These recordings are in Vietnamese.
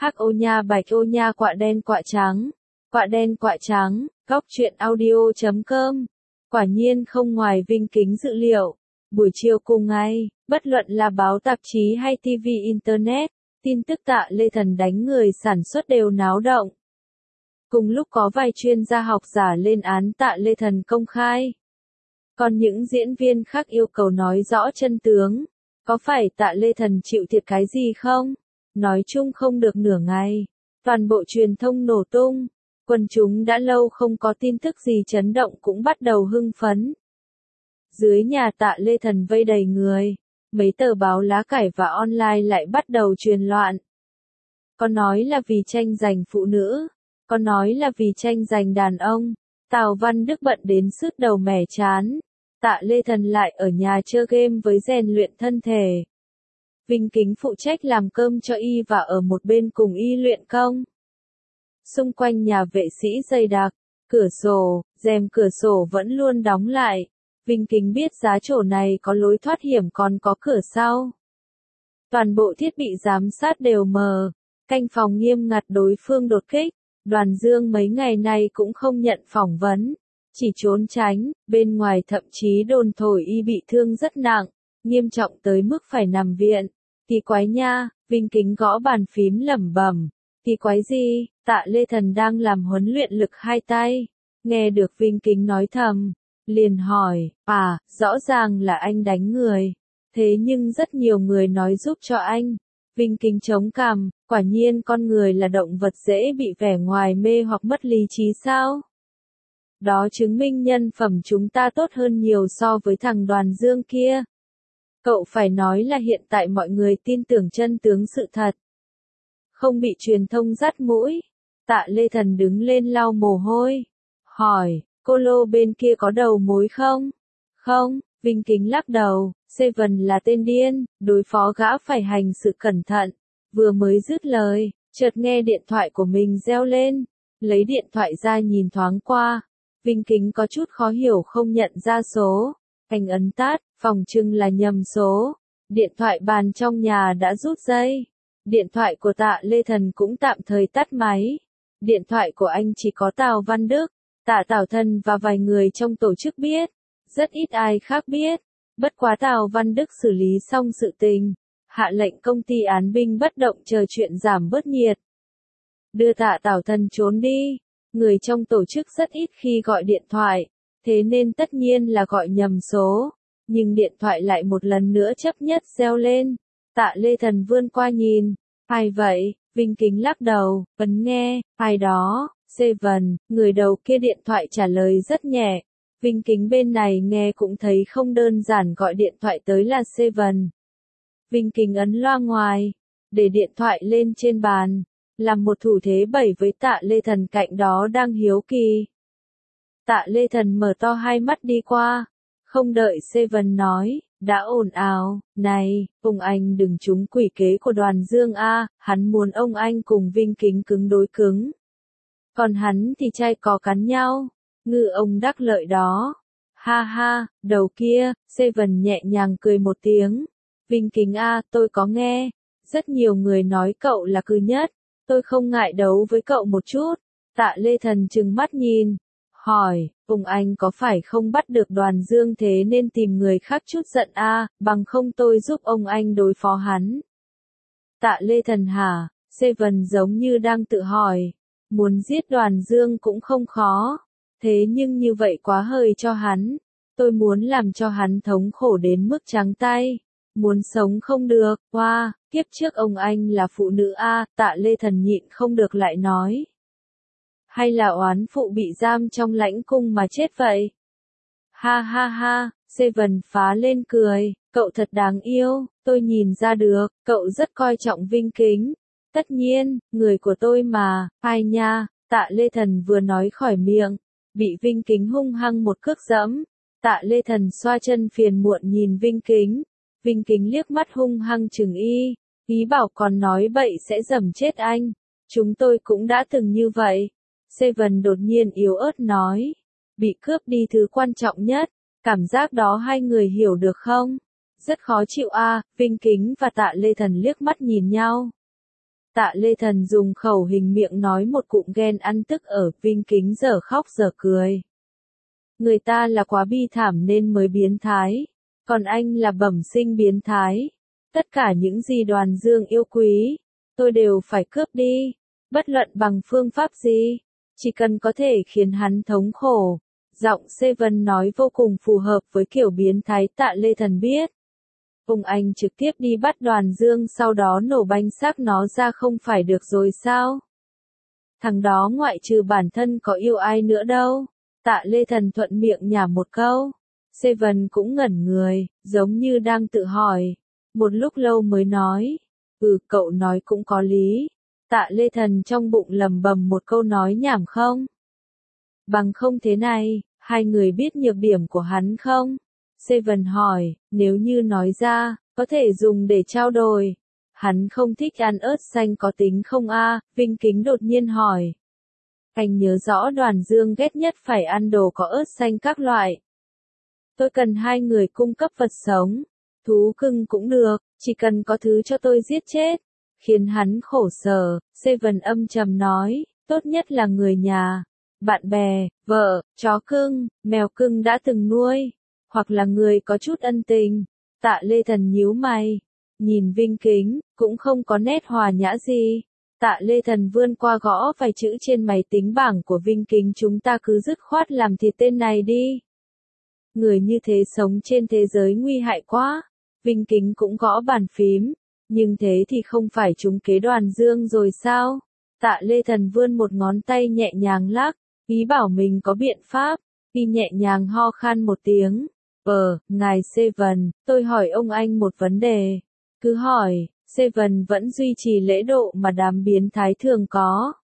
Hắc ô nha bạch ô nha quạ đen quạ trắng. Quạ đen quạ trắng, góc truyện audio.com. Quả nhiên không ngoài Vinh Kính dự liệu. Buổi chiều cùng ngày, bất luận là báo tạp chí hay TV Internet, tin tức Tạ Lê Thần đánh người sản xuất đều náo động. Cùng lúc có vài chuyên gia học giả lên án Tạ Lê Thần công khai. Còn những diễn viên khác yêu cầu nói rõ chân tướng. Có phải Tạ Lê Thần chịu thiệt cái gì không? Nói chung không được nửa ngày. Toàn bộ truyền thông nổ tung. Quần chúng đã lâu không có tin tức gì chấn động cũng bắt đầu hưng phấn. Dưới nhà Tạ Lê Thần vây đầy người. Mấy tờ báo lá cải và online lại bắt đầu truyền loạn. Có nói là vì tranh giành phụ nữ. Có nói là vì tranh giành đàn ông. Tào Văn Đức bận đến sứt đầu mẻ chán. Tạ Lê Thần lại ở nhà chơi game với rèn luyện thân thể. Vinh Kính phụ trách làm cơm cho y và ở một bên cùng y luyện công. Xung quanh nhà vệ sĩ dày đặc, cửa sổ, rèm cửa sổ vẫn luôn đóng lại. Vinh Kính biết giá chỗ này có lối thoát hiểm còn có cửa sau. Toàn bộ thiết bị giám sát đều mờ, canh phòng nghiêm ngặt đối phương đột kích. Đoàn Dương mấy ngày nay cũng không nhận phỏng vấn, chỉ trốn tránh, bên ngoài thậm chí đồn thổi y bị thương rất nặng, nghiêm trọng tới mức phải nằm viện. Kỳ quái nha, Vinh Kính gõ bàn phím lẩm bẩm. Kỳ quái gì, Tạ Lê Thần đang làm huấn luyện lực hai tay. Nghe được Vinh Kính nói thầm, liền hỏi, rõ ràng là anh đánh người. Thế nhưng rất nhiều người nói giúp cho anh. Vinh Kính chống cằm, quả nhiên con người là động vật dễ bị vẻ ngoài mê hoặc mất lý trí sao? Đó chứng minh nhân phẩm chúng ta tốt hơn nhiều so với thằng Đoàn Dương kia. Cậu phải nói là hiện tại mọi người tin tưởng chân tướng sự thật. Không bị truyền thông dắt mũi. Tạ Lê Thần đứng lên lau mồ hôi. Hỏi, cô Lô bên kia có đầu mối không? Không, Vinh Kính lắc đầu. Seven là tên điên, đối phó gã phải hành sự cẩn thận. Vừa mới dứt lời, chợt nghe điện thoại của mình reo lên. Lấy điện thoại ra nhìn thoáng qua. Vinh Kính có chút khó hiểu không nhận ra số. Anh ấn tắt, phòng trưng là nhầm số. Điện thoại bàn trong nhà đã rút dây. Điện thoại của Tạ Lê Thần cũng tạm thời tắt máy. Điện thoại của anh chỉ có Tào Văn Đức, Tạ Tảo Thần và vài người trong tổ chức biết. Rất ít ai khác biết. Bất quá Tào Văn Đức xử lý xong sự tình. Hạ lệnh công ty án binh bất động chờ chuyện giảm bớt nhiệt. Đưa Tạ Tảo Thần trốn đi. Người trong tổ chức rất ít khi gọi điện thoại. Thế nên tất nhiên là gọi nhầm số. Nhưng điện thoại lại một lần nữa chấp nhất reo lên. Tạ Lê Thần vươn qua nhìn. Ai vậy? Vinh Kính lắc đầu, ấn nghe. Ai đó? Seven. Người đầu kia điện thoại trả lời rất nhẹ. Vinh Kính bên này nghe cũng thấy không đơn giản gọi điện thoại tới là Seven. Vinh Kính ấn loa ngoài. Để điện thoại lên trên bàn. Làm một thủ thế bảy với Tạ Lê Thần cạnh đó đang hiếu kỳ. Tạ Lê Thần mở to hai mắt đi qua. Không đợi Seven nói, đã ồn ào, này, ông anh đừng trúng quỷ kế của Đoàn Dương a, hắn muốn ông anh cùng Vinh Kính cứng đối cứng. Còn hắn thì trai cò cắn nhau, ngư ông đắc lợi đó. Ha ha, đầu kia, Seven nhẹ nhàng cười một tiếng. Vinh Kính a, tôi có nghe, rất nhiều người nói cậu là cư nhất, tôi không ngại đấu với cậu một chút. Tạ Lê Thần trừng mắt nhìn. Hỏi, ông anh có phải không bắt được Đoàn Dương thế nên tìm người khác chút giận bằng không tôi giúp ông anh đối phó hắn. Tạ Lê Thần hả? Seven giống như đang tự hỏi. Muốn giết Đoàn Dương cũng không khó. Thế nhưng như vậy quá hời cho hắn. Tôi muốn làm cho hắn thống khổ đến mức trắng tay. Muốn sống không được, kiếp trước ông anh là phụ nữ Tạ Lê Thần nhịn không được lại nói. Hay là oán phụ bị giam trong lãnh cung mà chết vậy? Ha ha ha, Seven phá lên cười, cậu thật đáng yêu, tôi nhìn ra được, cậu rất coi trọng Vinh Kính. Tất nhiên, người của tôi mà, ai nha, Tạ Lê Thần vừa nói khỏi miệng, bị Vinh Kính hung hăng một cước giẫm. Tạ Lê Thần xoa chân phiền muộn nhìn Vinh Kính. Vinh Kính liếc mắt hung hăng chừng y, ý bảo còn nói bậy sẽ giẫm chết anh. Chúng tôi cũng đã từng như vậy. Seven đột nhiên yếu ớt nói. Bị cướp đi thứ quan trọng nhất. Cảm giác đó hai người hiểu được không? Rất khó chịu Vinh Kính và Tạ Lê Thần liếc mắt nhìn nhau. Tạ Lê Thần dùng khẩu hình miệng nói một cụm ghen ăn tức ở, Vinh Kính giờ khóc giờ cười. Người ta là quá bi thảm nên mới biến thái, còn anh là bẩm sinh biến thái. Tất cả những gì Đoàn Dương yêu quý, tôi đều phải cướp đi, bất luận bằng phương pháp gì, chỉ cần có thể khiến hắn thống khổ. Giọng Seven nói vô cùng phù hợp với kiểu biến thái Tạ Lê Thần biết. Anh trực tiếp đi bắt Đoàn Dương sau đó nổ banh xác nó ra không phải được rồi sao? Thằng đó ngoại trừ bản thân có yêu ai nữa đâu. Tạ Lê Thần thuận miệng nhả một câu. Seven cũng ngẩn người, giống như đang tự hỏi. Một lúc lâu mới nói. Cậu nói cũng có lý. Tạ Lê Thần trong bụng lầm bầm một câu nói nhảm không? Bằng không thế này, hai người biết nhược điểm của hắn không? Seven hỏi, nếu như nói ra, có thể dùng để trao đổi. Hắn không thích ăn ớt xanh có tính không a? Vinh Kính đột nhiên hỏi. Anh nhớ rõ Đoàn Dương ghét nhất phải ăn đồ có ớt xanh các loại. Tôi cần hai người cung cấp vật sống. Thú cưng cũng được, chỉ cần có thứ cho tôi giết chết. Khiến hắn khổ sở, Seven âm trầm nói, tốt nhất là người nhà, bạn bè, vợ, chó cưng, mèo cưng đã từng nuôi, hoặc là người có chút ân tình. Tạ Lê Thần nhíu mày, nhìn Vinh Kính, cũng không có nét hòa nhã gì. Tạ Lê Thần vươn qua gõ vài chữ trên máy tính bảng của Vinh Kính, chúng ta cứ dứt khoát làm thịt tên này đi. Người như thế sống trên thế giới nguy hại quá. Vinh Kính cũng gõ bàn phím, nhưng thế thì không phải trúng kế Đoàn Dương rồi sao? Tạ Lê Thần vươn một ngón tay nhẹ nhàng lắc, ý bảo mình có biện pháp, y nhẹ nhàng ho khan một tiếng. Ngài Seven, tôi hỏi ông anh một vấn đề. Cứ hỏi. Seven vẫn duy trì lễ độ mà đám biến thái thường có.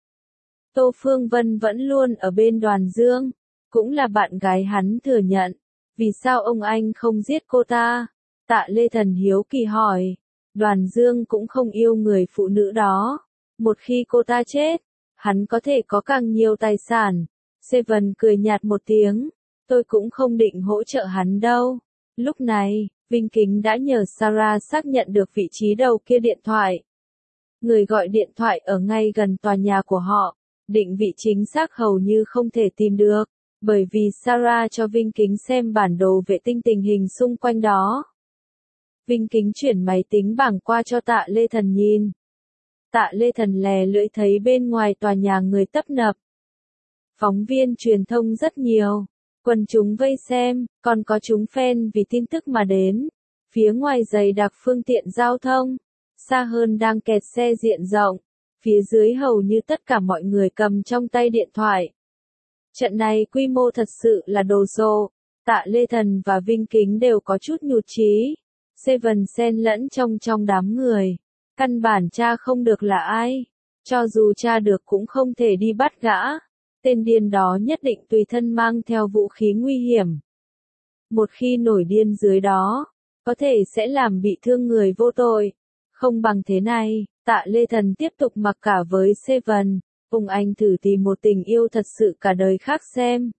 Tô Phương Vân vẫn luôn ở bên Đoàn Dương, cũng là bạn gái hắn thừa nhận. Vì sao ông anh không giết cô ta? Tạ Lê Thần hiếu kỳ hỏi. Đoàn Dương cũng không yêu người phụ nữ đó. Một khi cô ta chết, hắn có thể có càng nhiều tài sản. Seven cười nhạt một tiếng. Tôi cũng không định hỗ trợ hắn đâu. Lúc này, Vinh Kính đã nhờ Sarah xác nhận được vị trí đầu kia điện thoại. Người gọi điện thoại ở ngay gần tòa nhà của họ, định vị chính xác hầu như không thể tìm được, bởi vì Sarah cho Vinh Kính xem bản đồ vệ tinh tình hình xung quanh đó. Vinh Kính chuyển máy tính bảng qua cho Tạ Lê Thần nhìn. Tạ Lê Thần lè lưỡi thấy bên ngoài tòa nhà người tấp nập. Phóng viên truyền thông rất nhiều. Quần chúng vây xem, còn có chúng fan vì tin tức mà đến. Phía ngoài dày đặc phương tiện giao thông, xa hơn đang kẹt xe diện rộng. Phía dưới hầu như tất cả mọi người cầm trong tay điện thoại. Trận này quy mô thật sự là đồ sộ. Tạ Lê Thần và Vinh Kính đều có chút nhụt chí. Seven xen lẫn trong đám người. Căn bản tra không được là ai. Cho dù tra được cũng không thể đi bắt gã. Tên điên đó nhất định tùy thân mang theo vũ khí nguy hiểm. Một khi nổi điên dưới đó, có thể sẽ làm bị thương người vô tội. Không bằng thế này, Tạ Lê Thần tiếp tục mặc cả với Seven. Ông anh thử tìm một tình yêu thật sự cả đời khác xem.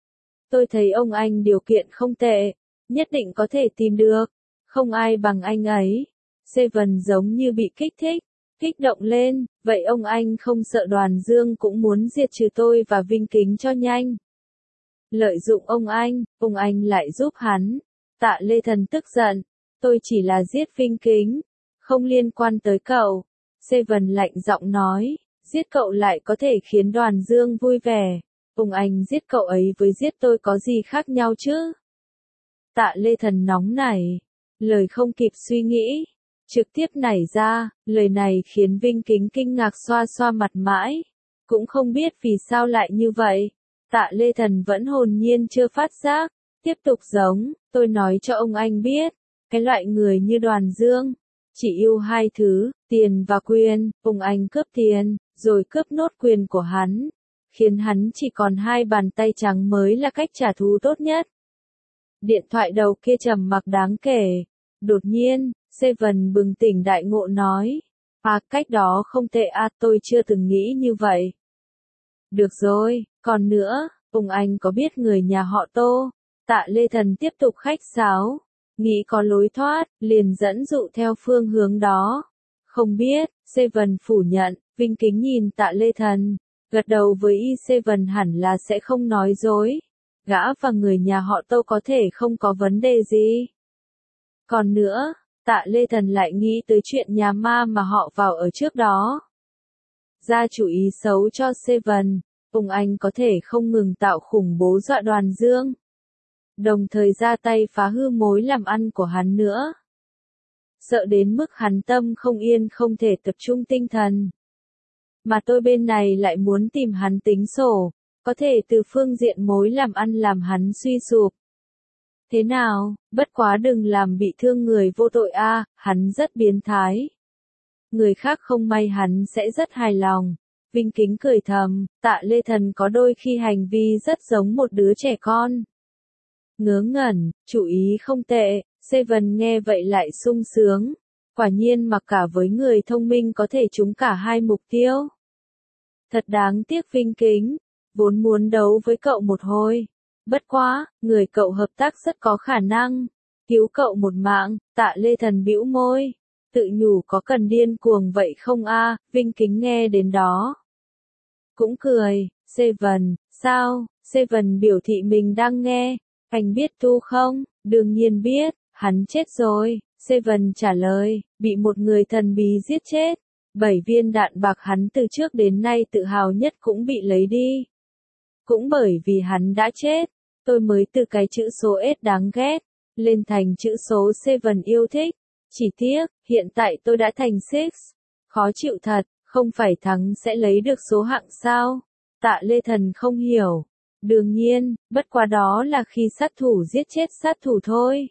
Tôi thấy ông anh điều kiện không tệ, nhất định có thể tìm được. Không ai bằng anh ấy. Seven giống như bị kích động lên, vậy ông anh không sợ Đoàn Dương cũng muốn diệt trừ tôi và Vinh Kính cho nhanh. Lợi dụng ông anh lại giúp hắn. Tạ Lê Thần tức giận, tôi chỉ là giết Vinh Kính, không liên quan tới cậu. Seven lạnh giọng nói, giết cậu lại có thể khiến Đoàn Dương vui vẻ. Ông anh giết cậu ấy với giết tôi có gì khác nhau chứ? Tạ Lê Thần nóng nảy, lời không kịp suy nghĩ, trực tiếp nảy ra, lời này khiến Vinh Kính kinh ngạc xoa xoa mặt mãi, cũng không biết vì sao lại như vậy. Tạ Lê Thần vẫn hồn nhiên chưa phát giác, tiếp tục giống, tôi nói cho ông anh biết, cái loại người như Đoàn Dương, chỉ yêu hai thứ, tiền và quyền. Ông anh cướp tiền, rồi cướp nốt quyền của hắn, khiến hắn chỉ còn hai bàn tay trắng mới là cách trả thù tốt nhất. Điện thoại đầu kia trầm mặc đáng kể. Đột nhiên, Seven bừng tỉnh đại ngộ nói, cách đó không tệ tôi chưa từng nghĩ như vậy. Được rồi, còn nữa, ông anh có biết người nhà họ Tô? Tạ Lê Thần tiếp tục khách sáo, nghĩ có lối thoát, liền dẫn dụ theo phương hướng đó. Không biết, Seven phủ nhận, Vinh Kính nhìn Tạ Lê Thần, gật đầu với y. Seven hẳn là sẽ không nói dối. Gã và người nhà họ Tô có thể không có vấn đề gì. Còn nữa, Tạ Lê Thần lại nghĩ tới chuyện nhà ma mà họ vào ở trước đó. Ra chủ ý xấu cho Seven, ông anh có thể không ngừng tạo khủng bố dọa Đoàn Dương. Đồng thời ra tay phá hư mối làm ăn của hắn nữa. Sợ đến mức hắn tâm không yên không thể tập trung tinh thần. Mà tôi bên này lại muốn tìm hắn tính sổ, có thể từ phương diện mối làm ăn làm hắn suy sụp. Thế nào, bất quá đừng làm bị thương người vô tội a, hắn rất biến thái. Người khác không may hắn sẽ rất hài lòng. Vinh Kính cười thầm, Tạ Lê Thần có đôi khi hành vi rất giống một đứa trẻ con. Ngớ ngẩn, chủ ý không tệ, Seven nghe vậy lại sung sướng. Quả nhiên mặc cả với người thông minh có thể trúng cả hai mục tiêu. Thật đáng tiếc Vinh Kính, vốn muốn đấu với cậu một hồi. Bất quá, người cậu hợp tác rất có khả năng. Cứu cậu một mạng, Tạ Lê Thần bĩu môi. Tự nhủ có cần điên cuồng vậy không a? Vinh Kính nghe đến đó. Cũng cười, Seven, sao? Seven biểu thị mình đang nghe. Anh biết Tu không? Đương nhiên biết, hắn chết rồi. Seven trả lời, bị một người thần bí giết chết. 7 viên đạn bạc hắn từ trước đến nay tự hào nhất cũng bị lấy đi. Cũng bởi vì hắn đã chết, tôi mới từ cái chữ số S đáng ghét, lên thành chữ số Seven yêu thích. Chỉ tiếc, hiện tại tôi đã thành Six. Khó chịu thật, không phải thắng sẽ lấy được số hạng sao? Tạ Lê Thần không hiểu. Đương nhiên, bất quá đó là khi sát thủ giết chết sát thủ thôi.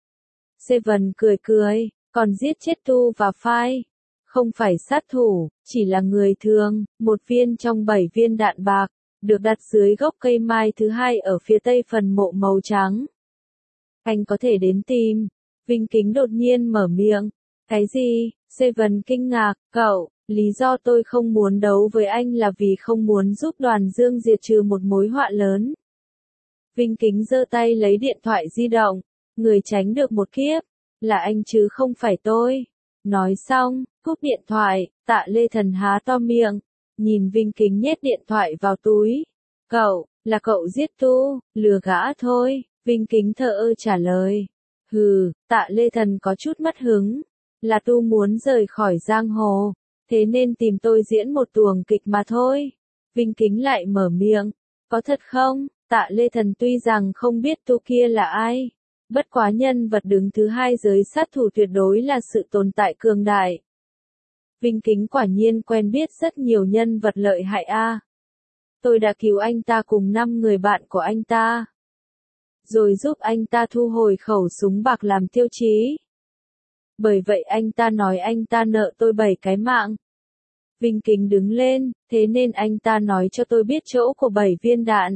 Seven cười cười, còn giết chết Tu và Phai. Không phải sát thủ, chỉ là người thường, một viên trong 7 viên đạn bạc, được đặt dưới gốc cây mai thứ hai ở phía tây phần mộ màu trắng. Anh có thể đến tìm. Vinh Kính đột nhiên mở miệng. Cái gì? Seven kinh ngạc, cậu, lý do tôi không muốn đấu với anh là vì không muốn giúp Đoàn Dương diệt trừ một mối họa lớn. Vinh Kính giơ tay lấy điện thoại di động, người tránh được một kiếp, là anh chứ không phải tôi. Nói xong, cúp điện thoại, Tạ Lê Thần há to miệng, nhìn Vinh Kính nhét điện thoại vào túi. Cậu, là cậu giết Tu, lừa gã thôi, Vinh Kính thờ ơ trả lời. Hừ, Tạ Lê Thần có chút mất hứng, là Tu muốn rời khỏi giang hồ, thế nên tìm tôi diễn một tuồng kịch mà thôi. Vinh Kính lại mở miệng, có thật không? Tạ Lê Thần tuy rằng không biết Tu kia là ai, bất quá nhân vật đứng thứ hai giới sát thủ tuyệt đối là sự tồn tại cường đại. Vinh Kính quả nhiên quen biết rất nhiều nhân vật lợi hại a. Tôi đã cứu anh ta cùng 5 người bạn của anh ta, rồi giúp anh ta thu hồi khẩu súng bạc làm tiêu chí. Bởi vậy anh ta nói anh ta nợ tôi 7 cái mạng. Vinh Kính đứng lên, thế nên anh ta nói cho tôi biết chỗ của 7 viên đạn.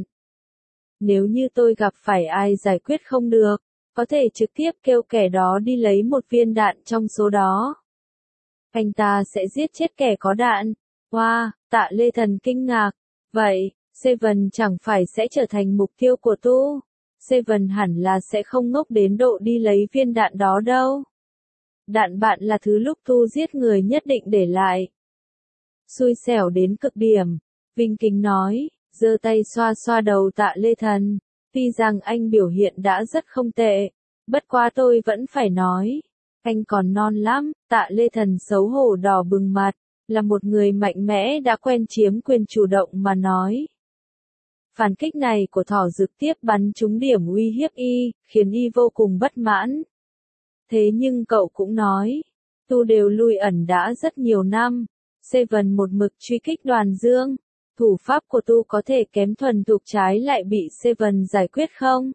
Nếu như tôi gặp phải ai giải quyết không được, có thể trực tiếp kêu kẻ đó đi lấy một viên đạn trong số đó. Anh ta sẽ giết chết kẻ có đạn. Wow, Tạ Lê Thần kinh ngạc. Vậy, Seven chẳng phải sẽ trở thành mục tiêu của Tu. Seven hẳn là sẽ không ngốc đến độ đi lấy viên đạn đó đâu. Đạn bạn là thứ lúc Tu giết người nhất định để lại. Xui xẻo đến cực điểm. Vinh Kính nói, giơ tay xoa xoa đầu Tạ Lê Thần. Tuy rằng anh biểu hiện đã rất không tệ, bất quá tôi vẫn phải nói. Anh còn non lắm, Tạ Lê Thần xấu hổ đỏ bừng mặt, là một người mạnh mẽ đã quen chiếm quyền chủ động mà nói. Phản kích này của Thỏ Dực tiếp bắn trúng điểm uy hiếp y, khiến y vô cùng bất mãn. Thế nhưng cậu cũng nói, Tu đều lui ẩn đã rất nhiều năm, Seven một mực truy kích Đoàn Dương. Thủ pháp của Tu có thể kém thuần thục trái lại bị Seven giải quyết không?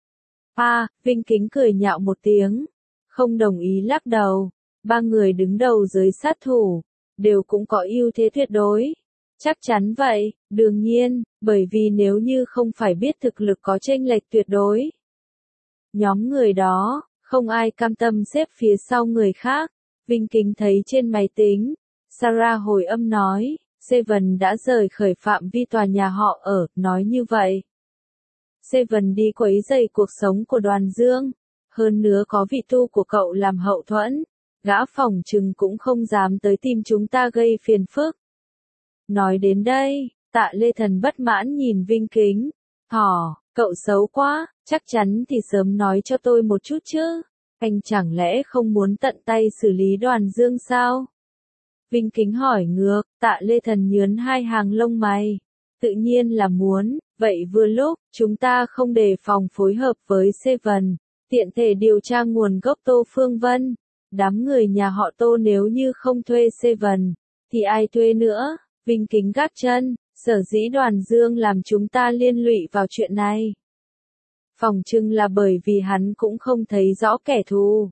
Vinh Kính cười nhạo một tiếng. Không đồng ý lắc đầu. 3 người đứng đầu giới sát thủ, đều cũng có ưu thế tuyệt đối. Chắc chắn vậy, đương nhiên, bởi vì nếu như không phải biết thực lực có chênh lệch tuyệt đối. Nhóm người đó, không ai cam tâm xếp phía sau người khác. Vinh Kính thấy trên máy tính, Sarah hồi âm nói. Seven đã rời khỏi phạm vi tòa nhà họ ở, nói như vậy. Seven đi quấy rầy cuộc sống của Đoàn Dương. Hơn nữa có vị Tu của cậu làm hậu thuẫn. gã phỏng chừng cũng không dám tới tìm chúng ta gây phiền phức. Nói đến đây, Tạ Lê Thần bất mãn nhìn Vinh Kính. Cậu xấu quá, chắc chắn thì sớm nói cho tôi một chút chứ. Anh chẳng lẽ không muốn tận tay xử lý Đoàn Dương sao? Vinh Kính hỏi ngược, Tạ Lê Thần nhướn hai hàng lông mày. Tự nhiên là muốn, vậy vừa lúc, chúng ta không đề phòng phối hợp với Seven, tiện thể điều tra nguồn gốc Tô Phương Vân. Đám người nhà họ Tô nếu như không thuê Seven, thì ai thuê nữa? Vinh Kính gác chân, sở dĩ Đoàn Dương làm chúng ta liên lụy vào chuyện này. Phỏng chừng là bởi vì hắn cũng không thấy rõ kẻ thù,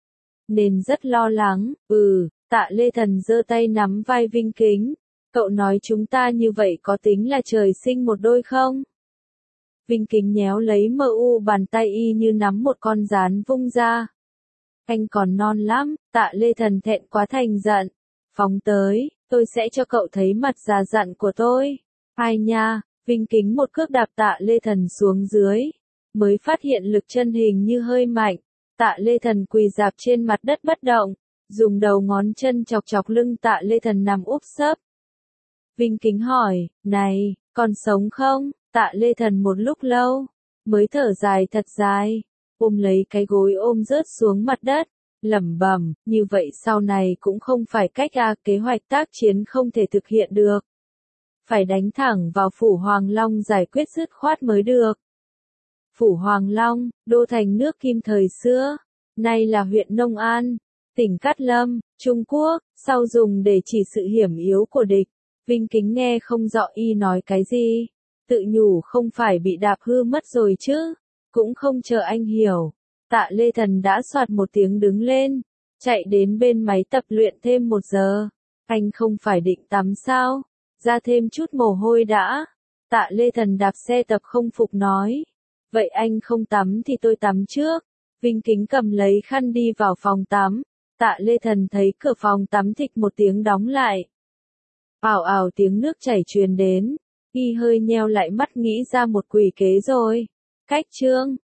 nên rất lo lắng. Tạ Lê Thần giơ tay nắm vai Vinh Kính. Cậu nói chúng ta như vậy có tính là trời sinh một đôi không? Vinh Kính nhéo lấy MU bàn tay y như nắm một con gián vung ra. Anh còn non lắm, Tạ Lê Thần thẹn quá thành giận. Phóng tới, tôi sẽ cho cậu thấy mặt già dặn của tôi. Ai nha, Vinh Kính một cước đạp Tạ Lê Thần xuống dưới. Mới phát hiện lực chân hình như hơi mạnh. Tạ Lê Thần quỳ rạp trên mặt đất bất động. Dùng đầu ngón chân chọc chọc lưng Tạ Lê Thần nằm úp sấp. Vinh Kính hỏi, này, còn sống không? Tạ Lê Thần một lúc lâu, mới thở dài thật dài, ôm lấy cái gối ôm rớt xuống mặt đất, lẩm bẩm, như vậy sau này cũng không phải cách kế hoạch tác chiến không thể thực hiện được. Phải đánh thẳng vào Phủ Hoàng Long giải quyết dứt khoát mới được. Phủ Hoàng Long, đô thành nước Kim thời xưa, nay là huyện Nông An, tỉnh Cát Lâm, Trung Quốc, sau dùng để chỉ sự hiểm yếu của địch. Vinh Kính nghe không rõ y nói cái gì, tự nhủ không phải bị đạp hư mất rồi chứ, cũng không chờ anh hiểu. Tạ Lê Thần đã soạt một tiếng đứng lên, chạy đến bên máy tập luyện thêm 1 giờ. Anh không phải định tắm sao? Ra thêm chút mồ hôi đã. Tạ Lê Thần đạp xe tập không phục nói. Vậy anh không tắm thì tôi tắm trước. Vinh Kính cầm lấy khăn đi vào phòng tắm. Tạ Lê Thần thấy cửa phòng tắm thịch một tiếng đóng lại. Ảo ảo tiếng nước chảy truyền đến. Y hơi nheo lại mắt nghĩ ra một quỷ kế rồi. Cách chương